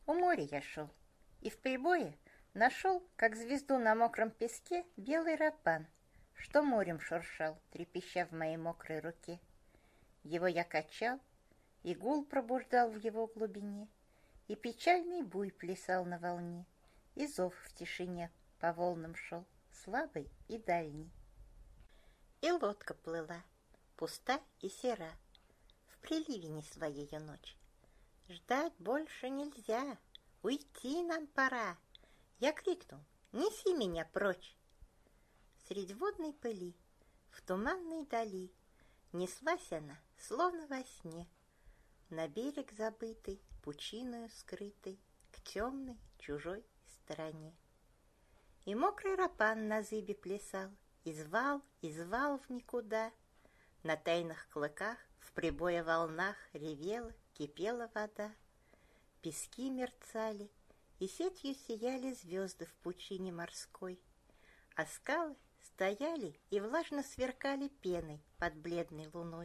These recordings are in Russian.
У моря я шел, и в прибое нашел, как звезду на мокром песке, белый рапан, что морем шуршал, трепеща в моей мокрой руке. Его я качал, и гул пробуждал в его глубине, и печальный буй плясал на волне, и зов в тишине по волнам шел, слабый и дальний. И лодка плыла, пуста и сера, в приливе несла ее ночь. Ждать больше нельзя, уйти нам пора. Я крикнул: неси меня прочь. Средь водной пыли, в туманной дали, неслась она, словно во сне, на берег забытый, пучиною скрытый, к темной чужой стороне. И мокрый рапан на зыбе плясал, и звал в никуда. На тайных клыках, в прибое волнах ревела, кипела вода. Пески мерцали, и сетью сияли звезды в пучине морской, а скалы стояли и влажно сверкали пеной под бледной луной.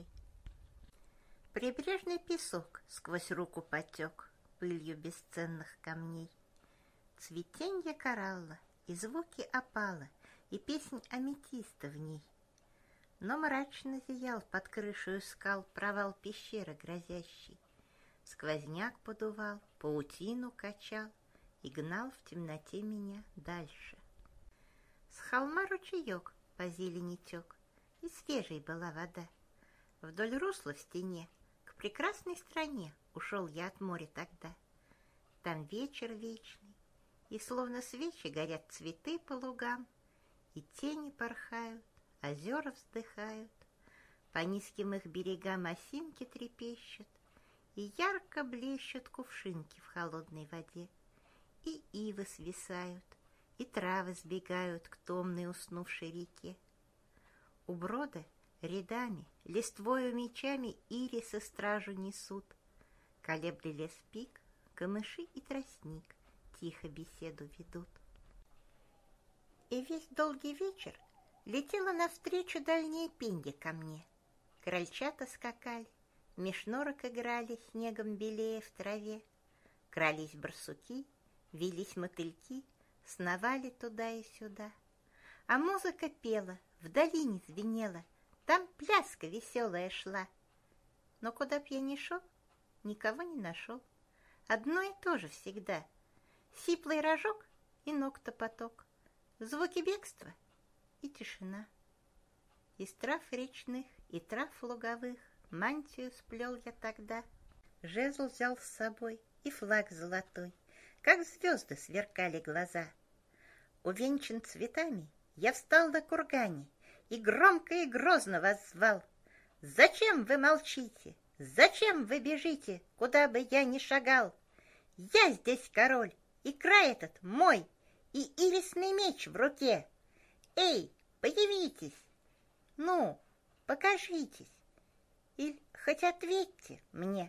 Прибрежный песок сквозь руку потек пылью бесценных камней. Цветенье коралла и звуки опала, и песнь аметиста в ней. Но мрачно зиял под крышею скал провал пещеры грозящий. Сквозняк подувал, паутину качал и гнал в темноте меня дальше. С холма ручеек по зелени тек, и свежей была вода. Вдоль русла в стене к прекрасной стране ушел я от моря тогда. Там вечер вечный, и словно свечи горят цветы по лугам, и тени порхают, озера вздыхают, по низким их берегам осинки трепещут, и ярко блещут кувшинки в холодной воде, и ивы свисают, и травы сбегают к томной уснувшей реке. У брода рядами, листвою мечами ирисы стражу несут, колебли лес пик, камыши и тростник тихо беседу ведут. И весь долгий вечер летела навстречу дальняя пенья ко мне. Крольчата скакали, меж норок играли, снегом белее в траве. Крались барсуки, вились мотыльки, сновали туда и сюда. А музыка пела, в долине звенела, там пляска веселая шла. Но куда б я ни шел, никого не нашел. Одно и то же всегда: сиплый рожок и ног топоток, звуки бегства и тишина. Из трав речных и трав луговых мантию сплел я тогда, жезл взял с собой и флаг золотой, как звезды сверкали глаза. Увенчан цветами, я встал на кургане и громко и грозно воззвал: зачем вы молчите? Зачем вы бежите, куда бы я ни шагал? Я здесь король, и край этот мой, и ирисный меч в руке. Эй, появитесь! Ну, покажитесь! Или хоть ответьте мне.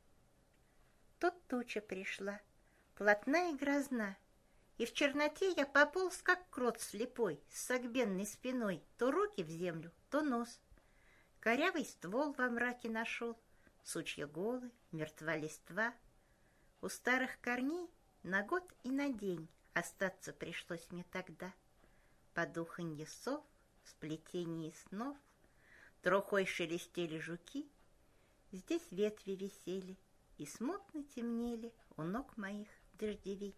Тут туча пришла, плотна и грозна, и в черноте я пополз, как крот слепой, с согбенной спиной, то руки в землю, то нос. Корявый ствол во мраке нашел, сучья голы, мертва листва. У старых корней на год и на день остаться пришлось мне тогда. Под уханье сов, в сплетении снов, трухой шелестели жуки, здесь ветви висели и смутно темнели у ног моих дождевики.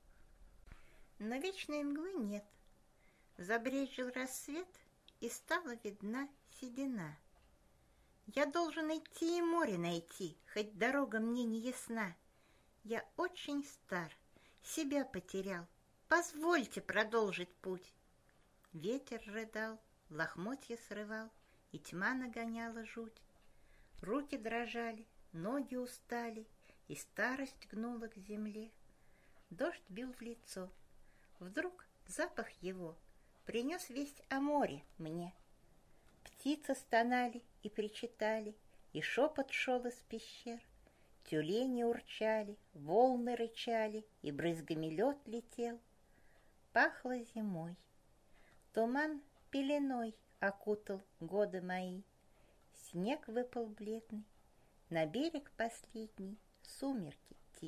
Но вечной мглы нет, забрезжил рассвет, и стала видна седина. Я должен идти и море найти, хоть дорога мне не ясна. Я очень стар, себя потерял, позвольте продолжить путь. Ветер рыдал, лохмотья срывал, и тьма нагоняла жуть. Руки дрожали, ноги устали, и старость гнула к земле. Дождь бил в лицо. Вдруг запах его принес весть о море мне. Птицы стонали и причитали, и шепот шел из пещер. Тюлени урчали, волны рычали, и брызгами лед летел. Пахло зимой. Туман пеленой окутал годы мои. Снег выпал бледный, на берег последний сумерки тихо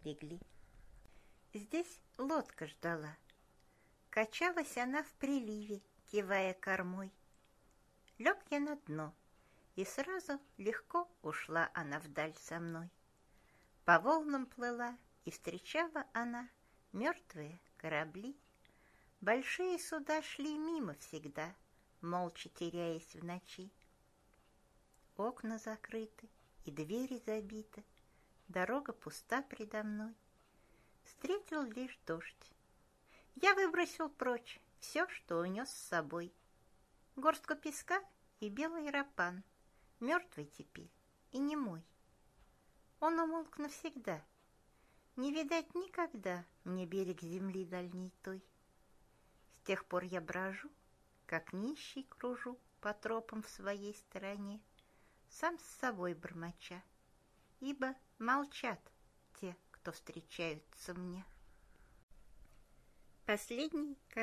легли. Здесь лодка ждала. Качалась она в приливе, кивая кормой. Лег я на дно, и сразу легко ушла она вдаль со мной. По волнам плыла, и встречала она мертвые корабли. Большие суда шли мимо всегда, молча теряясь в ночи. Окна закрыты и двери забиты, дорога пуста предо мной. Встретил лишь дождь. Я выбросил прочь все, что унес с собой. Горстку песка и белый рапан, мертвый теперь и немой. Он умолк навсегда. Не видать никогда мне берег земли дальней той. С тех пор я брожу, как нищий кружу по тропам в своей стороне, сам с собой бормоча, ибо молчат те, кто встречаются мне. Последний